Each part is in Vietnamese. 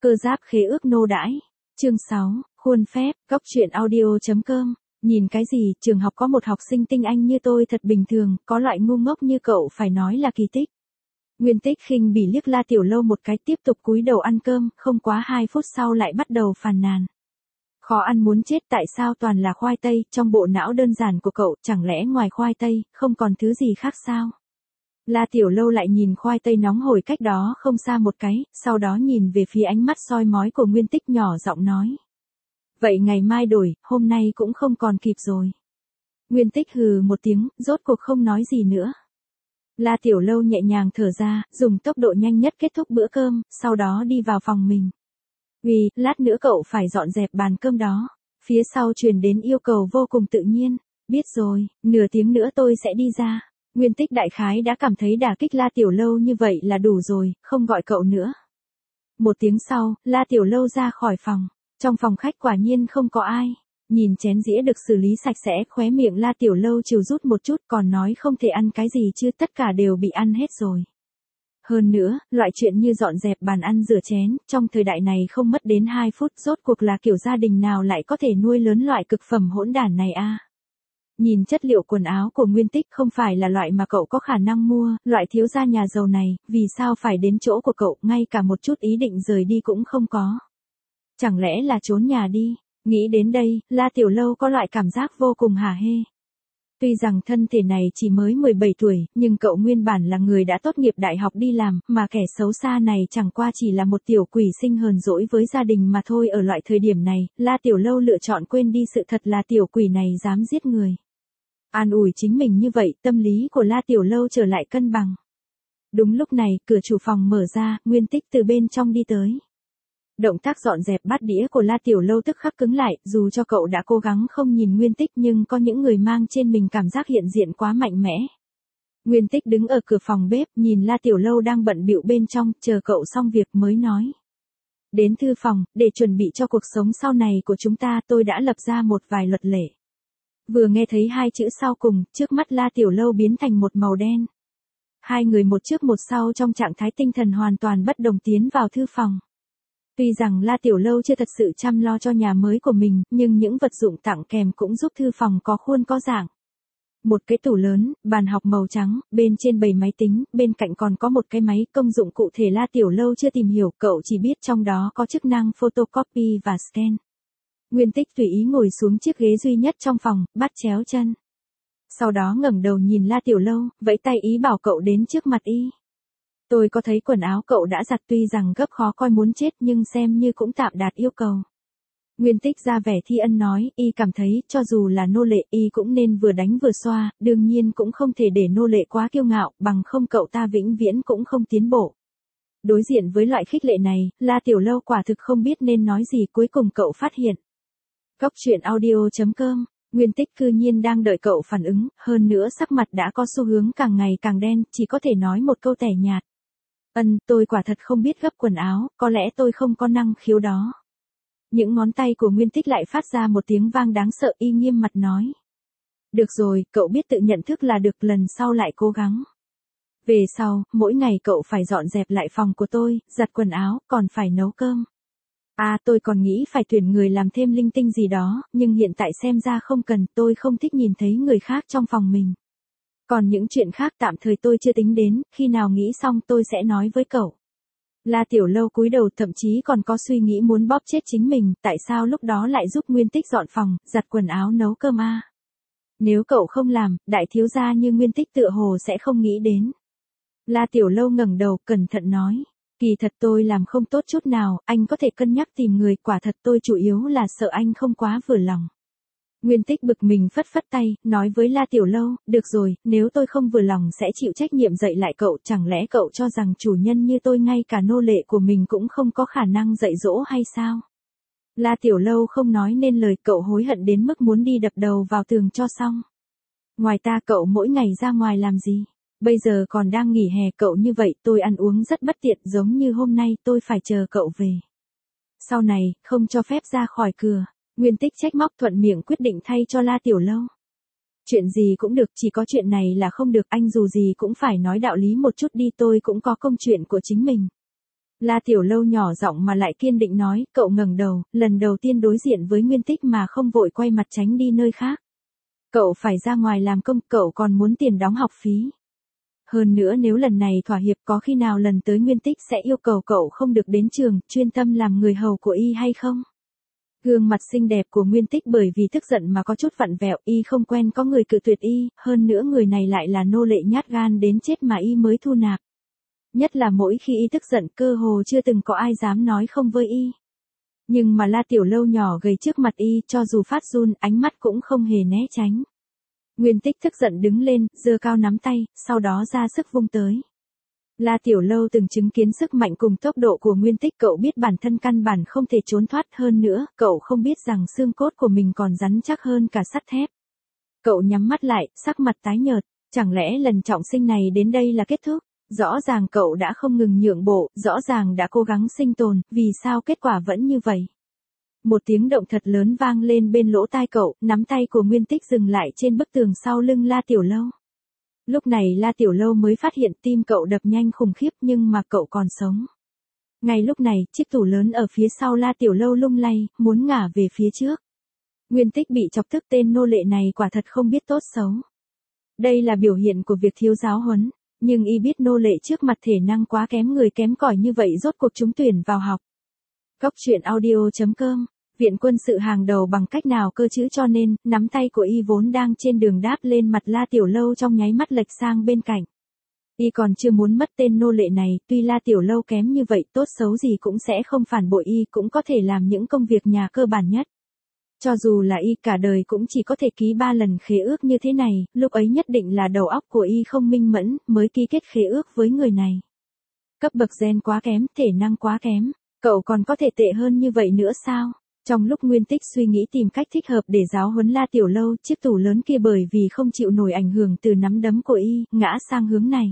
Cơ giáp khế ước nô đãi. Chương 6, khuôn phép, góc truyện audio.com. Nhìn cái gì, trường học có một học sinh tinh anh như tôi thật bình thường, có loại ngu ngốc như cậu phải nói là kỳ tích. Nguyên Tích khinh bỉ liếc La Tiểu Lâu một cái, tiếp tục cúi đầu ăn cơm, không quá 2 phút sau lại bắt đầu phàn nàn. Khó ăn muốn chết, tại sao toàn là khoai tây, trong bộ não đơn giản của cậu, chẳng lẽ ngoài khoai tây, không còn thứ gì khác sao? La Tiểu Lâu lại nhìn khoai tây nóng hổi cách đó không xa một cái, sau đó nhìn về phía ánh mắt soi mói của Nguyên Tích, nhỏ giọng nói. Vậy ngày mai đổi, hôm nay cũng không còn kịp rồi. Nguyên Tích hừ một tiếng, rốt cuộc không nói gì nữa. La Tiểu Lâu nhẹ nhàng thở ra, dùng tốc độ nhanh nhất kết thúc bữa cơm, sau đó đi vào phòng mình. Vì, lát nữa cậu phải dọn dẹp bàn cơm đó. Phía sau truyền đến yêu cầu vô cùng tự nhiên. Biết rồi, nửa tiếng nữa tôi sẽ đi ra. Nguyên Tích đại khái đã cảm thấy đả kích La Tiểu Lâu như vậy là đủ rồi, không gọi cậu nữa. Một tiếng sau, La Tiểu Lâu ra khỏi phòng. Trong phòng khách quả nhiên không có ai. Nhìn chén dĩa được xử lý sạch sẽ, khóe miệng La Tiểu Lâu trừ rút một chút, còn nói không thể ăn cái gì chứ, tất cả đều bị ăn hết rồi. Hơn nữa, loại chuyện như dọn dẹp bàn ăn rửa chén, trong thời đại này không mất đến 2 phút, rốt cuộc là kiểu gia đình nào lại có thể nuôi lớn loại cực phẩm hỗn đản này a? Nhìn chất liệu quần áo của Nguyên Tích không phải là loại mà cậu có khả năng mua, loại thiếu gia nhà giàu này, vì sao phải đến chỗ của cậu, ngay cả một chút ý định rời đi cũng không có. Chẳng lẽ là trốn nhà đi? Nghĩ đến đây, La Tiểu Lâu có loại cảm giác vô cùng hả hê. Tuy rằng thân thể này chỉ mới 17 tuổi, nhưng cậu nguyên bản là người đã tốt nghiệp đại học đi làm, mà kẻ xấu xa này chẳng qua chỉ là một tiểu quỷ sinh hờn dỗi với gia đình mà thôi. Ở loại thời điểm này, La Tiểu Lâu lựa chọn quên đi sự thật là tiểu quỷ này dám giết người. An ủi chính mình như vậy, tâm lý của La Tiểu Lâu trở lại cân bằng. Đúng lúc này, cửa chủ phòng mở ra, Nguyên Tích từ bên trong đi tới. Động tác dọn dẹp bát đĩa của La Tiểu Lâu tức khắc cứng lại, dù cho cậu đã cố gắng không nhìn Nguyên Tích nhưng có những người mang trên mình cảm giác hiện diện quá mạnh mẽ. Nguyên Tích đứng ở cửa phòng bếp, nhìn La Tiểu Lâu đang bận bịu bên trong, chờ cậu xong việc mới nói. Đến thư phòng, để chuẩn bị cho cuộc sống sau này của chúng ta, tôi đã lập ra một vài luật lệ. Vừa nghe thấy 2 chữ sau cùng, trước mắt La Tiểu Lâu biến thành một màu đen. Hai người một trước một sau trong trạng thái tinh thần hoàn toàn bất đồng tiến vào thư phòng. Tuy rằng La Tiểu Lâu chưa thật sự chăm lo cho nhà mới của mình, nhưng những vật dụng tặng kèm cũng giúp thư phòng có khuôn có dạng. Một cái tủ lớn, bàn học màu trắng, bên trên bày máy tính, bên cạnh còn có một cái máy, công dụng cụ thể La Tiểu Lâu chưa tìm hiểu, cậu chỉ biết trong đó có chức năng photocopy và scan. Nguyên Tích tùy ý ngồi xuống chiếc ghế duy nhất trong phòng, bắt chéo chân. Sau đó ngẩng đầu nhìn La Tiểu Lâu, vẫy tay ý bảo cậu đến trước mặt y. Tôi có thấy quần áo cậu đã giặt, tuy rằng gấp khó coi muốn chết nhưng xem như cũng tạm đạt yêu cầu. Nguyên Tích ra vẻ thi ân nói, y cảm thấy, cho dù là nô lệ, y cũng nên vừa đánh vừa xoa, đương nhiên cũng không thể để nô lệ quá kiêu ngạo, bằng không cậu ta vĩnh viễn cũng không tiến bộ. Đối diện với loại khích lệ này, La Tiểu Lâu quả thực không biết nên nói gì, cuối cùng cậu phát hiện. Góc truyện audio.com. Nguyên Tích cư nhiên đang đợi cậu phản ứng, hơn nữa sắc mặt đã có xu hướng càng ngày càng đen, chỉ có thể nói một câu tẻ nhạt. Tôi quả thật không biết gấp quần áo, có lẽ tôi không có năng khiếu đó. Những ngón tay của Nguyên Tích lại phát ra một tiếng vang đáng sợ, y nghiêm mặt nói. Được rồi, cậu biết tự nhận thức là được, lần sau lại cố gắng. Về sau, mỗi ngày cậu phải dọn dẹp lại phòng của tôi, giặt quần áo, còn phải nấu cơm. Tôi còn nghĩ phải tuyển người làm thêm linh tinh gì đó, nhưng hiện tại xem ra không cần, tôi không thích nhìn thấy người khác trong phòng mình. Còn những chuyện khác tạm thời tôi chưa tính đến, khi nào nghĩ xong tôi sẽ nói với cậu. La Tiểu Lâu cúi đầu, thậm chí còn có suy nghĩ muốn bóp chết chính mình, tại sao lúc đó lại giúp Nguyên Tích dọn phòng, giặt quần áo nấu cơm a? Nếu cậu không làm, đại thiếu gia như Nguyên Tích tựa hồ sẽ không nghĩ đến. La Tiểu Lâu ngẩng đầu, cẩn thận nói. Kỳ thật tôi làm không tốt chút nào, anh có thể cân nhắc tìm người, quả thật tôi chủ yếu là sợ anh không quá vừa lòng. Nguyên Tích bực mình phất phất tay, nói với La Tiểu Lâu, được rồi, nếu tôi không vừa lòng sẽ chịu trách nhiệm dạy lại cậu, chẳng lẽ cậu cho rằng chủ nhân như tôi ngay cả nô lệ của mình cũng không có khả năng dạy dỗ hay sao? La Tiểu Lâu không nói nên lời, cậu hối hận đến mức muốn đi đập đầu vào tường cho xong. Ngoài ta cậu mỗi ngày ra ngoài làm gì? Bây giờ còn đang nghỉ hè, cậu như vậy tôi ăn uống rất bất tiện, giống như hôm nay tôi phải chờ cậu về. Sau này, không cho phép ra khỏi cửa. Nguyên Tích trách móc, thuận miệng quyết định thay cho La Tiểu Lâu. Chuyện gì cũng được, chỉ có chuyện này là không được, anh dù gì cũng phải nói đạo lý một chút đi, tôi cũng có công chuyện của chính mình. La Tiểu Lâu nhỏ giọng mà lại kiên định nói, cậu ngẩng đầu, lần đầu tiên đối diện với Nguyên Tích mà không vội quay mặt tránh đi nơi khác. Cậu phải ra ngoài làm công, cậu còn muốn tiền đóng học phí. Hơn nữa nếu lần này thỏa hiệp có khi nào lần tới Nguyên Tích sẽ yêu cầu cậu không được đến trường, chuyên tâm làm người hầu của y hay không? Gương mặt xinh đẹp của Nguyên Tích bởi vì tức giận mà có chút vặn vẹo, y không quen có người cự tuyệt y, hơn nữa người này lại là nô lệ nhát gan đến chết mà y mới thu nạp. Nhất là mỗi khi y tức giận cơ hồ chưa từng có ai dám nói không với y. Nhưng mà La Tiểu Lâu nhỏ gầy trước mặt y cho dù phát run ánh mắt cũng không hề né tránh. Nguyên Tích tức giận đứng lên, giơ cao nắm tay, sau đó ra sức vung tới. La Tiểu Lâu từng chứng kiến sức mạnh cùng tốc độ của Nguyên Tích, cậu biết bản thân căn bản không thể trốn thoát, hơn nữa, cậu không biết rằng xương cốt của mình còn rắn chắc hơn cả sắt thép. Cậu nhắm mắt lại, sắc mặt tái nhợt, chẳng lẽ lần trọng sinh này đến đây là kết thúc? Rõ ràng cậu đã không ngừng nhượng bộ, rõ ràng đã cố gắng sinh tồn, vì sao kết quả vẫn như vậy? Một tiếng động thật lớn vang lên bên lỗ tai cậu, nắm tay của Nguyên Tích dừng lại trên bức tường sau lưng La Tiểu Lâu. Lúc này La Tiểu Lâu mới phát hiện tim cậu đập nhanh khủng khiếp nhưng mà cậu còn sống. Ngay lúc này, chiếc tủ lớn ở phía sau La Tiểu Lâu lung lay, muốn ngả về phía trước. Nguyên Tích bị chọc tức, tên nô lệ này quả thật không biết tốt xấu. Đây là biểu hiện của việc thiếu giáo huấn, nhưng y biết nô lệ trước mặt thể năng quá kém người kém cỏi như vậy rốt cuộc trúng tuyển vào học. Cóc truyện audio.com, viện quân sự hàng đầu bằng cách nào cơ chứ, cho nên, nắm tay của y vốn đang trên đường đáp lên mặt La Tiểu Lâu trong nháy mắt lệch sang bên cạnh. Y còn chưa muốn mất tên nô lệ này, tuy La Tiểu Lâu kém như vậy tốt xấu gì cũng sẽ không phản bội y, cũng có thể làm những công việc nhà cơ bản nhất. Cho dù là y cả đời cũng chỉ có thể ký 3 lần khế ước như thế này, lúc ấy nhất định là đầu óc của y không minh mẫn, mới ký kết khế ước với người này. Cấp bậc gen quá kém, thể năng quá kém, cậu còn có thể tệ hơn như vậy nữa sao? Trong lúc Nguyên Tích suy nghĩ tìm cách thích hợp để giáo huấn La Tiểu Lâu, chiếc tủ lớn kia bởi vì không chịu nổi ảnh hưởng từ nắm đấm của y, ngã sang hướng này.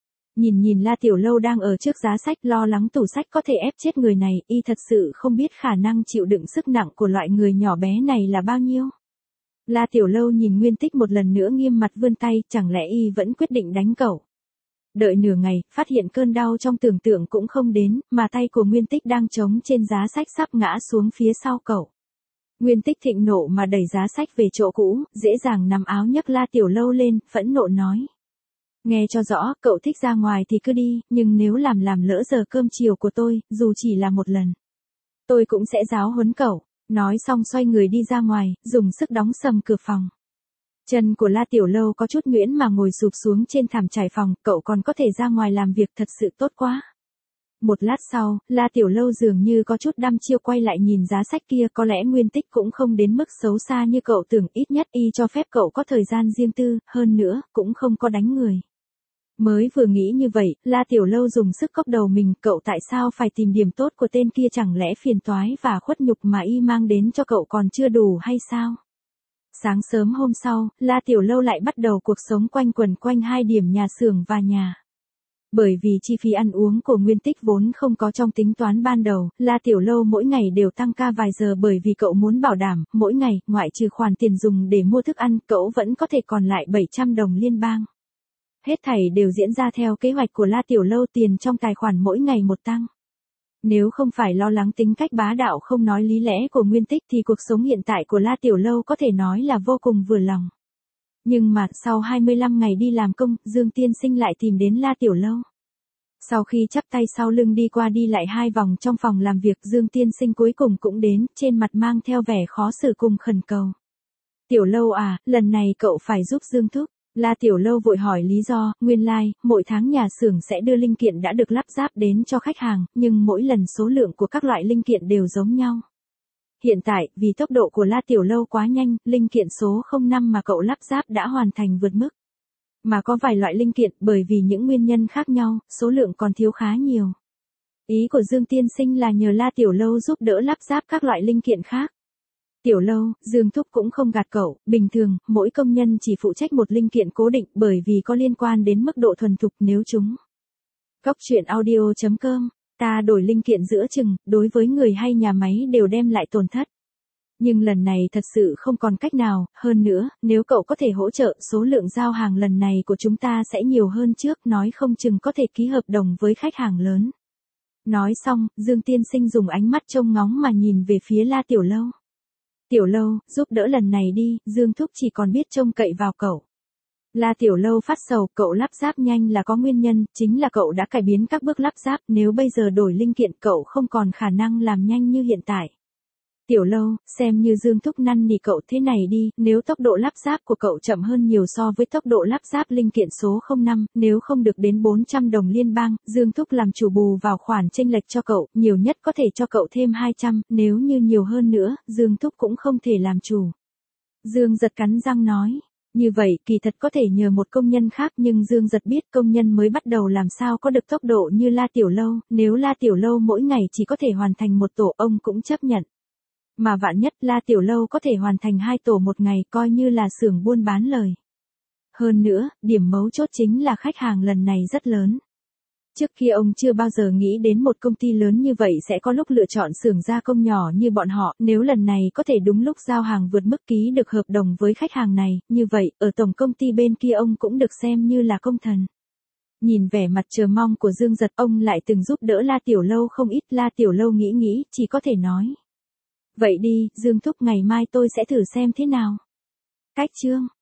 Nhìn La Tiểu Lâu đang ở trước giá sách lo lắng tủ sách có thể ép chết người này, y thật sự không biết khả năng chịu đựng sức nặng của loại người nhỏ bé này là bao nhiêu. La Tiểu Lâu nhìn Nguyên Tích một lần nữa nghiêm mặt vươn tay, chẳng lẽ y vẫn quyết định đánh cậu. Đợi nửa ngày, phát hiện cơn đau trong tưởng tượng cũng không đến, mà tay của Nguyên Tích đang chống trên giá sách sắp ngã xuống phía sau cậu. Nguyên Tích thịnh nộ mà đẩy giá sách về chỗ cũ, dễ dàng nắm áo nhấc La Tiểu Lâu lên, phẫn nộ nói. Nghe cho rõ, cậu thích ra ngoài thì cứ đi, nhưng nếu làm lỡ giờ cơm chiều của tôi, dù chỉ là một lần, tôi cũng sẽ giáo huấn cậu. Nói xong xoay người đi ra ngoài, dùng sức đóng sầm cửa phòng. Chân của La Tiểu Lâu có chút nhuyễn mà ngồi sụp xuống trên thảm trải phòng, cậu còn có thể ra ngoài làm việc thật sự tốt quá. Một lát sau, La Tiểu Lâu dường như có chút đăm chiêu quay lại nhìn giá sách kia, có lẽ Nguyên Tích cũng không đến mức xấu xa như cậu tưởng, ít nhất y cho phép cậu có thời gian riêng tư, hơn nữa, cũng không có đánh người. Mới vừa nghĩ như vậy, La Tiểu Lâu dùng sức cốc đầu mình, cậu tại sao phải tìm điểm tốt của tên kia, chẳng lẽ phiền toái và khuất nhục mà y mang đến cho cậu còn chưa đủ hay sao? Sáng sớm hôm sau, La Tiểu Lâu lại bắt đầu cuộc sống quanh quẩn quanh hai điểm nhà xưởng và nhà. Bởi vì chi phí ăn uống của Nguyên Tích vốn không có trong tính toán ban đầu, La Tiểu Lâu mỗi ngày đều tăng ca vài giờ bởi vì cậu muốn bảo đảm, mỗi ngày, ngoại trừ khoản tiền dùng để mua thức ăn, cậu vẫn có thể còn lại 700 đồng liên bang. Hết thảy đều diễn ra theo kế hoạch của La Tiểu Lâu, tiền trong tài khoản mỗi ngày một tăng. Nếu không phải lo lắng tính cách bá đạo không nói lý lẽ của Nguyên Tích thì cuộc sống hiện tại của La Tiểu Lâu có thể nói là vô cùng vừa lòng. Nhưng mà, sau 25 ngày đi làm công, Dương Tiên Sinh lại tìm đến La Tiểu Lâu. Sau khi chắp tay sau lưng đi qua đi lại 2 vòng trong phòng làm việc, Dương Tiên Sinh cuối cùng cũng đến, trên mặt mang theo vẻ khó xử cùng khẩn cầu. Tiểu Lâu à, lần này cậu phải giúp Dương thúc. La Tiểu Lâu vội hỏi lý do, nguyên lai, mỗi tháng nhà xưởng sẽ đưa linh kiện đã được lắp ráp đến cho khách hàng, nhưng mỗi lần số lượng của các loại linh kiện đều giống nhau. Hiện tại, vì tốc độ của La Tiểu Lâu quá nhanh, linh kiện số 05 mà cậu lắp ráp đã hoàn thành vượt mức. Mà có vài loại linh kiện, bởi vì những nguyên nhân khác nhau, số lượng còn thiếu khá nhiều. Ý của Dương Tiên Sinh là nhờ La Tiểu Lâu giúp đỡ lắp ráp các loại linh kiện khác. Tiểu Lâu, Dương thúc cũng không gạt cậu, bình thường, mỗi công nhân chỉ phụ trách một linh kiện cố định bởi vì có liên quan đến mức độ thuần thục nếu chúng. Cóc truyện audio.com, ta đổi linh kiện giữa chừng, đối với người hay nhà máy đều đem lại tổn thất. Nhưng lần này thật sự không còn cách nào, hơn nữa, nếu cậu có thể hỗ trợ, số lượng giao hàng lần này của chúng ta sẽ nhiều hơn trước, nói không chừng có thể ký hợp đồng với khách hàng lớn. Nói xong, Dương tiên sinh dùng ánh mắt trông ngóng mà nhìn về phía La Tiểu Lâu. Tiểu Lâu, giúp đỡ lần này đi, Dương thúc chỉ còn biết trông cậy vào cậu. La Tiểu Lâu phát sầu, cậu lắp ráp nhanh là có nguyên nhân, chính là cậu đã cải biến các bước lắp ráp, nếu bây giờ đổi linh kiện cậu không còn khả năng làm nhanh như hiện tại. Tiểu Lâu, xem như Dương thúc năn nỉ cậu thế này đi, nếu tốc độ lắp ráp của cậu chậm hơn nhiều so với tốc độ lắp ráp linh kiện số 05, nếu không được đến 400 đồng liên bang, Dương thúc làm chủ bù vào khoản chênh lệch cho cậu, nhiều nhất có thể cho cậu thêm 200, nếu như nhiều hơn nữa, Dương thúc cũng không thể làm chủ. Dương Giật cắn răng nói. Như vậy, kỳ thật có thể nhờ một công nhân khác nhưng Dương Giật biết công nhân mới bắt đầu làm sao có được tốc độ như La Tiểu Lâu, nếu La Tiểu Lâu mỗi ngày chỉ có thể hoàn thành một tổ ông cũng chấp nhận. Mà vạn nhất La Tiểu Lâu có thể hoàn thành 2 tổ một ngày coi như là xưởng buôn bán lời. Hơn nữa, điểm mấu chốt chính là khách hàng lần này rất lớn. Trước kia ông chưa bao giờ nghĩ đến một công ty lớn như vậy sẽ có lúc lựa chọn xưởng gia công nhỏ như bọn họ, nếu lần này có thể đúng lúc giao hàng vượt mức ký được hợp đồng với khách hàng này, như vậy, ở tổng công ty bên kia ông cũng được xem như là công thần. Nhìn vẻ mặt chờ mong của Dương Giật, ông lại từng giúp đỡ La Tiểu Lâu không ít, La Tiểu Lâu nghĩ, chỉ có thể nói. Vậy đi, Dương thúc ngày mai tôi sẽ thử xem thế nào. Cách chương